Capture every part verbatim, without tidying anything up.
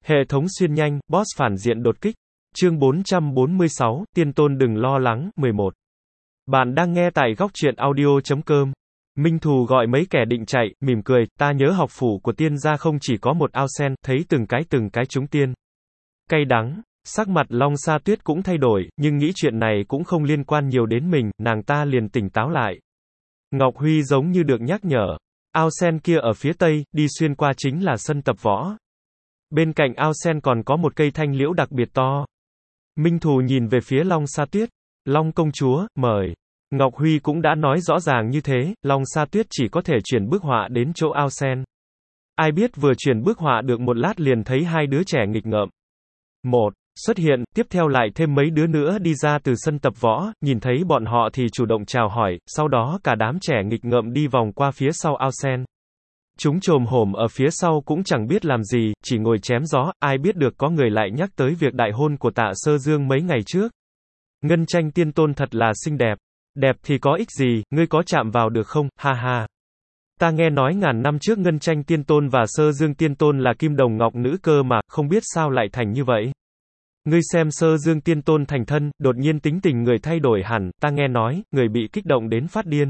Hệ thống xuyên nhanh, boss phản diện đột kích. Chương bốn trăm bốn mươi sáu, Tiên Tôn đừng lo lắng, mười một. Bạn đang nghe tại góc truyện audio chấm com. Minh Thù gọi mấy kẻ định chạy, mỉm cười, ta nhớ học phủ của tiên gia không chỉ có một ao sen, thấy từng cái từng cái trúng tiên. Cay đắng, sắc mặt Long Sa Tuyết cũng thay đổi, nhưng nghĩ chuyện này cũng không liên quan nhiều đến mình, nàng ta liền tỉnh táo lại. Ngọc Huy giống như được nhắc nhở. Ao sen kia ở phía tây, đi xuyên qua chính là sân tập võ. Bên cạnh ao sen còn có một cây thanh liễu đặc biệt to. Minh Thù nhìn về phía Long Sa Tuyết. Long công chúa, mời. Ngọc Huy cũng đã nói rõ ràng như thế, Long Sa Tuyết chỉ có thể chuyển bức họa đến chỗ ao sen. Ai biết vừa chuyển bức họa được một lát liền thấy hai đứa trẻ nghịch ngợm. Một, xuất hiện, tiếp theo lại thêm mấy đứa nữa đi ra từ sân tập võ, nhìn thấy bọn họ thì chủ động chào hỏi, sau đó cả đám trẻ nghịch ngợm đi vòng qua phía sau ao sen. Chúng chồm hổm ở phía sau cũng chẳng biết làm gì, chỉ ngồi chém gió, ai biết được có người lại nhắc tới việc đại hôn của Tạ Sơ Dương mấy ngày trước. Ngân Tranh Tiên Tôn thật là xinh đẹp. Đẹp thì có ích gì, ngươi có chạm vào được không, ha ha. Ta nghe nói ngàn năm trước Ngân Tranh Tiên Tôn và Sơ Dương Tiên Tôn là kim đồng ngọc nữ cơ mà, không biết sao lại thành như vậy. Ngươi xem Sơ Dương Tiên Tôn thành thân, đột nhiên tính tình người thay đổi hẳn, ta nghe nói, người bị kích động đến phát điên.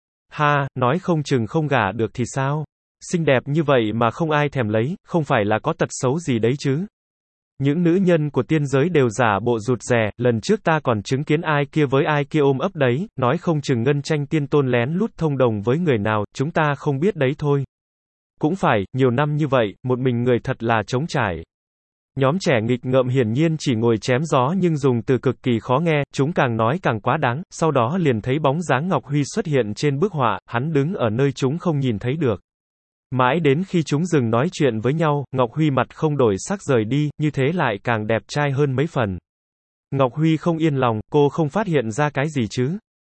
Ha, nói không chừng không gả được thì sao? Xinh đẹp như vậy mà không ai thèm lấy, không phải là có tật xấu gì đấy chứ? Những nữ nhân của tiên giới đều giả bộ rụt rè, lần trước ta còn chứng kiến ai kia với ai kia ôm ấp đấy, nói không chừng Ngân Tranh Tiên Tôn lén lút thông đồng với người nào, chúng ta không biết đấy thôi. Cũng phải, nhiều năm như vậy, một mình người thật là trống trải. Nhóm trẻ nghịch ngợm hiển nhiên chỉ ngồi chém gió nhưng dùng từ cực kỳ khó nghe, chúng càng nói càng quá đáng, sau đó liền thấy bóng dáng Ngọc Huy xuất hiện trên bức họa, hắn đứng ở nơi chúng không nhìn thấy được. Mãi đến khi chúng dừng nói chuyện với nhau, Ngọc Huy mặt không đổi sắc rời đi, như thế lại càng đẹp trai hơn mấy phần. Ngọc Huy không yên lòng, cô không phát hiện ra cái gì chứ?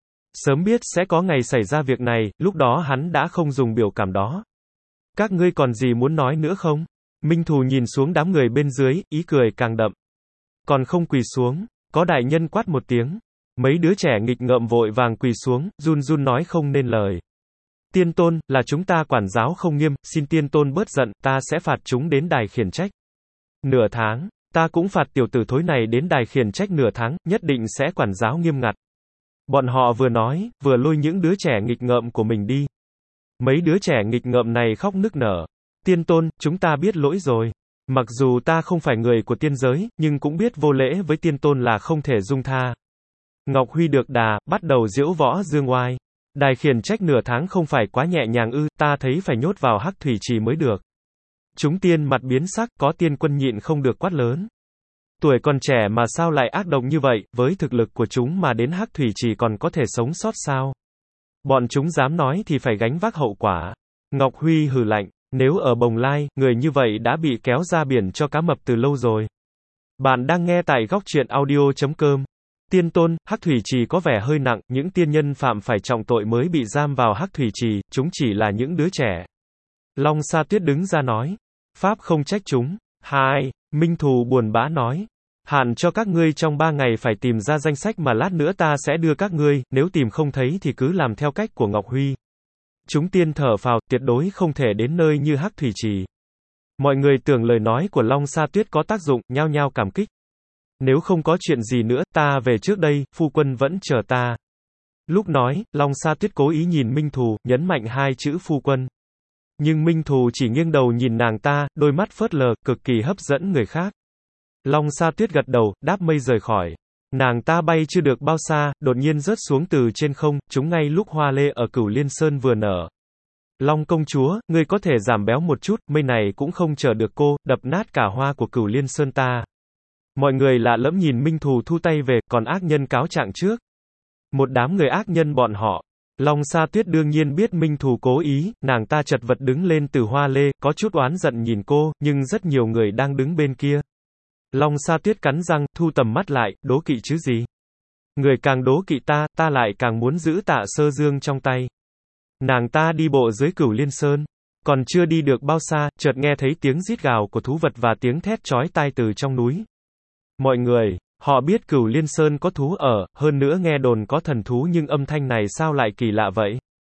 Sớm biết sẽ có ngày xảy ra việc này, lúc đó hắn đã không dùng biểu cảm đó. Các ngươi còn gì muốn nói nữa không? Minh Thù nhìn xuống đám người bên dưới, ý cười càng đậm. Còn không quỳ xuống, có đại nhân quát một tiếng. Mấy đứa trẻ nghịch ngợm vội vàng quỳ xuống, run run nói không nên lời. Tiên Tôn, là chúng ta quản giáo không nghiêm, xin Tiên Tôn bớt giận, ta sẽ phạt chúng đến đài khiển trách. Nửa tháng, ta cũng phạt tiểu tử thối này đến đài khiển trách nửa tháng, nhất định sẽ quản giáo nghiêm ngặt. Bọn họ vừa nói, vừa lôi những đứa trẻ nghịch ngợm của mình đi. Mấy đứa trẻ nghịch ngợm này khóc nức nở. Tiên Tôn, chúng ta biết lỗi rồi. Mặc dù ta không phải người của tiên giới, nhưng cũng biết vô lễ với Tiên Tôn là không thể dung tha. Ngọc Huy được đà, bắt đầu diễu võ dương oai. Đài khiển trách nửa tháng không phải quá nhẹ nhàng ư, ta thấy phải nhốt vào hắc thủy trì mới được. Chúng tiên mặt biến sắc, có tiên quân nhịn không được quát lớn. Tuổi còn trẻ mà sao lại ác độc như vậy, với thực lực của chúng mà đến hắc thủy trì còn có thể sống sót sao? Bọn chúng dám nói thì phải gánh vác hậu quả. Ngọc Huy hừ lạnh, nếu ở Bồng Lai, người như vậy đã bị kéo ra biển cho cá mập từ lâu rồi. Bạn đang nghe tại góc truyện audio chấm com. Tiên Tôn, hắc thủy trì có vẻ hơi nặng, những tiên nhân phạm phải trọng tội mới bị giam vào hắc thủy trì, chúng chỉ là những đứa trẻ. Long Sa Tuyết đứng ra nói. Pháp không trách chúng. Hai, Minh Thù buồn bã nói. Hạn cho các ngươi trong ba ngày phải tìm ra danh sách mà lát nữa ta sẽ đưa các ngươi, nếu tìm không thấy thì cứ làm theo cách của Ngọc Huy. Chúng tiên thở phào, tuyệt đối không thể đến nơi như hắc thủy trì. Mọi người tưởng lời nói của Long Sa Tuyết có tác dụng, nhao nhao cảm kích. Nếu không có chuyện gì nữa, ta về trước đây, phu quân vẫn chờ ta. Lúc nói, Long Sa Tuyết cố ý nhìn Minh Thù, nhấn mạnh hai chữ phu quân. Nhưng Minh Thù chỉ nghiêng đầu nhìn nàng ta, đôi mắt phớt lờ, cực kỳ hấp dẫn người khác. Long Sa Tuyết gật đầu, đáp mây rời khỏi. Nàng ta bay chưa được bao xa, đột nhiên rớt xuống từ trên không, chúng ngay lúc hoa lê ở Cửu Liên Sơn vừa nở. Long công chúa, ngươi có thể giảm béo một chút, mây này cũng không chờ được cô, đập nát cả hoa của Cửu Liên Sơn ta. Mọi người lạ lẫm nhìn Minh Thù thu tay về, còn ác nhân cáo trạng trước. Một đám người ác nhân bọn họ. Long Sa Tuyết đương nhiên biết Minh Thù cố ý, nàng ta chật vật đứng lên từ hoa lê, có chút oán giận nhìn cô, nhưng rất nhiều người đang đứng bên kia. Long Sa Tuyết cắn răng, thu tầm mắt lại, đố kỵ chứ gì. Người càng đố kỵ ta, ta lại càng muốn giữ Tạ Sơ Dương trong tay. Nàng ta đi bộ dưới Cửu Liên Sơn. Còn chưa đi được bao xa, chợt nghe thấy tiếng rít gào của thú vật và tiếng thét chói tai từ trong núi. Mọi người, họ biết Cửu Liên Sơn có thú ở, hơn nữa nghe đồn có thần thú nhưng âm thanh này sao lại kỳ lạ vậy?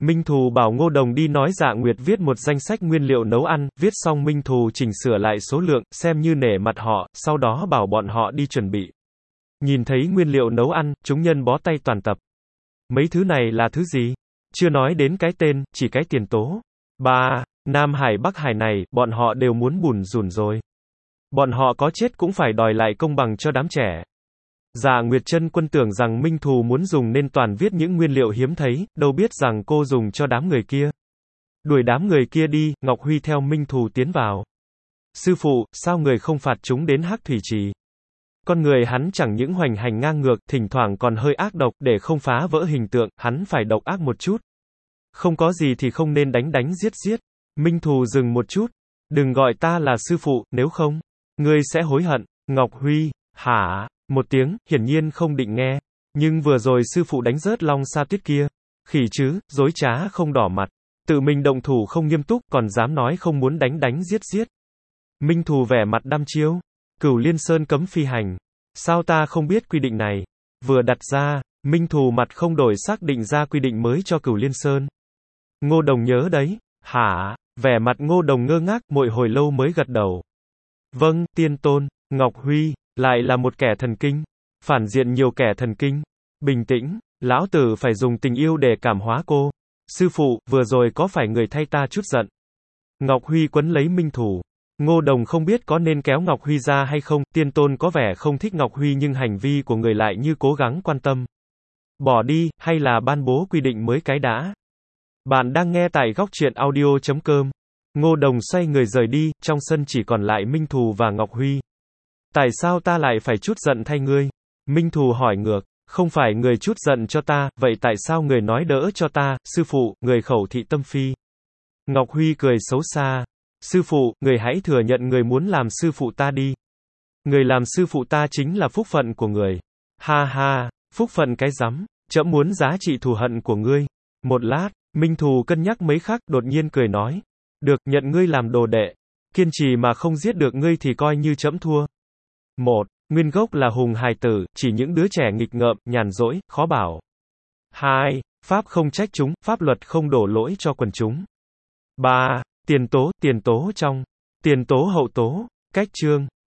Minh Thù bảo Ngô Đồng đi nói Dạ Nguyệt viết một danh sách nguyên liệu nấu ăn, viết xong Minh Thù chỉnh sửa lại số lượng, xem như nể mặt họ, sau đó bảo bọn họ đi chuẩn bị. Nhìn thấy nguyên liệu nấu ăn, chúng nhân bó tay toàn tập. Mấy thứ này là thứ gì? Chưa nói đến cái tên, chỉ cái tiền tố. Ba, Nam Hải Bắc Hải này, bọn họ đều muốn bùn rủn rồi. Bọn họ có chết cũng phải đòi lại công bằng cho đám trẻ. Dạ Nguyệt Chân Quân tưởng rằng Minh Thù muốn dùng nên toàn viết những nguyên liệu hiếm thấy, đâu biết rằng cô dùng cho đám người kia. Đuổi đám người kia đi, Ngọc Huy theo Minh Thù tiến vào. Sư phụ, sao người không phạt chúng đến Hắc Thủy Trì? Con người hắn chẳng những hoành hành ngang ngược, thỉnh thoảng còn hơi ác độc, để không phá vỡ hình tượng, hắn phải độc ác một chút. Không có gì thì không nên đánh đánh giết giết. Minh Thù dừng một chút. Đừng gọi ta là sư phụ, nếu không, ngươi sẽ hối hận. Ngọc Huy, hả? Một tiếng, hiển nhiên không định nghe. Nhưng vừa rồi sư phụ đánh rớt Long Sa Tuyết kia. Khỉ chứ, dối trá không đỏ mặt. Tự mình động thủ không nghiêm túc, còn dám nói không muốn đánh đánh giết giết. Minh Thù vẻ mặt đăm chiêu. Cửu Liên Sơn cấm phi hành. Sao ta không biết quy định này? Vừa đặt ra, Minh Thù mặt không đổi xác định ra quy định mới cho Cửu Liên Sơn. Ngô Đồng nhớ đấy. Hả? Vẻ mặt Ngô Đồng ngơ ngác, một hồi lâu mới gật đầu. Vâng, tiên tôn. Ngọc Huy, lại là một kẻ thần kinh. Phản diện nhiều kẻ thần kinh. Bình tĩnh, lão tử phải dùng tình yêu để cảm hóa cô. Sư phụ, vừa rồi có phải người thay ta chút giận? Ngọc Huy quấn lấy Minh Thù. Ngô Đồng không biết có nên kéo Ngọc Huy ra hay không, tiên tôn có vẻ không thích Ngọc Huy nhưng hành vi của người lại như cố gắng quan tâm. Bỏ đi, hay là ban bố quy định mới cái đã? Bạn đang nghe tại góc truyện audio chấm com. Ngô Đồng xoay người rời đi, trong sân chỉ còn lại Minh Thù và Ngọc Huy. Tại sao ta lại phải chút giận thay ngươi? Minh Thù hỏi ngược, không phải người chút giận cho ta, vậy tại sao người nói đỡ cho ta, sư phụ, người khẩu thị tâm phi? Ngọc Huy cười xấu xa. Sư phụ, người hãy thừa nhận người muốn làm sư phụ ta đi. Người làm sư phụ ta chính là phúc phận của người. Ha ha, phúc phận cái rắm, trẫm muốn giá trị thù hận của ngươi. Một lát, Minh Thù cân nhắc mấy khắc, đột nhiên cười nói. Được, nhận ngươi làm đồ đệ. Kiên trì mà không giết được ngươi thì coi như trẫm thua. Một, nguyên gốc là hùng hài tử, chỉ những đứa trẻ nghịch ngợm, nhàn rỗi, khó bảo. Hai, pháp không trách chúng, pháp luật không đổ lỗi cho quần chúng. Ba, tiền tố, tiền tố trong, tiền tố hậu tố, cách chương.